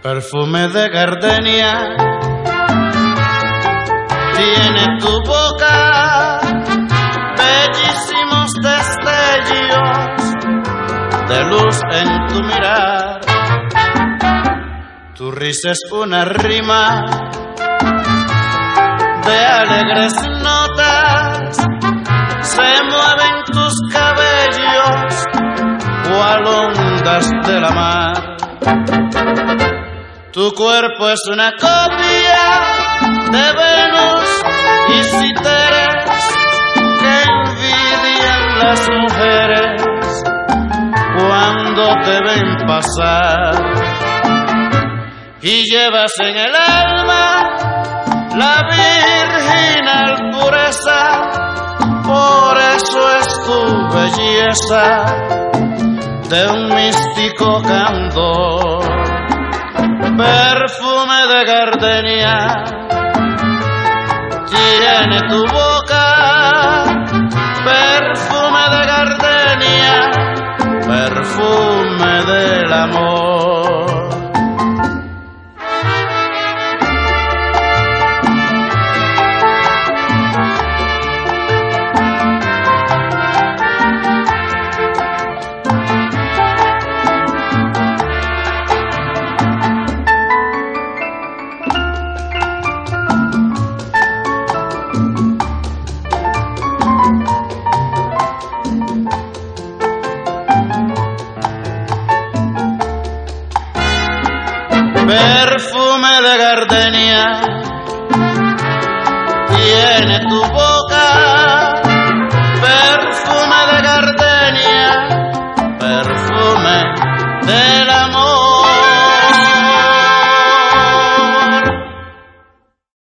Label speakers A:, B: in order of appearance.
A: Perfume de gardenia tiene tu boca, bellísimos destellos de luz en tu mirar. Tu risa es una rima de alegres notas, se mueven tus cabellos cual ondas de la mar. Tu cuerpo es una copia de Venus y Citeres que envidian las mujeres cuando te ven pasar. Y llevas en el alma la virginal pureza, por eso es tu belleza de un místico candor. Perfume de gardenia tiene tu boca, perfume de gardenia, perfume del amor. Perfume de gardenia tiene tu voz.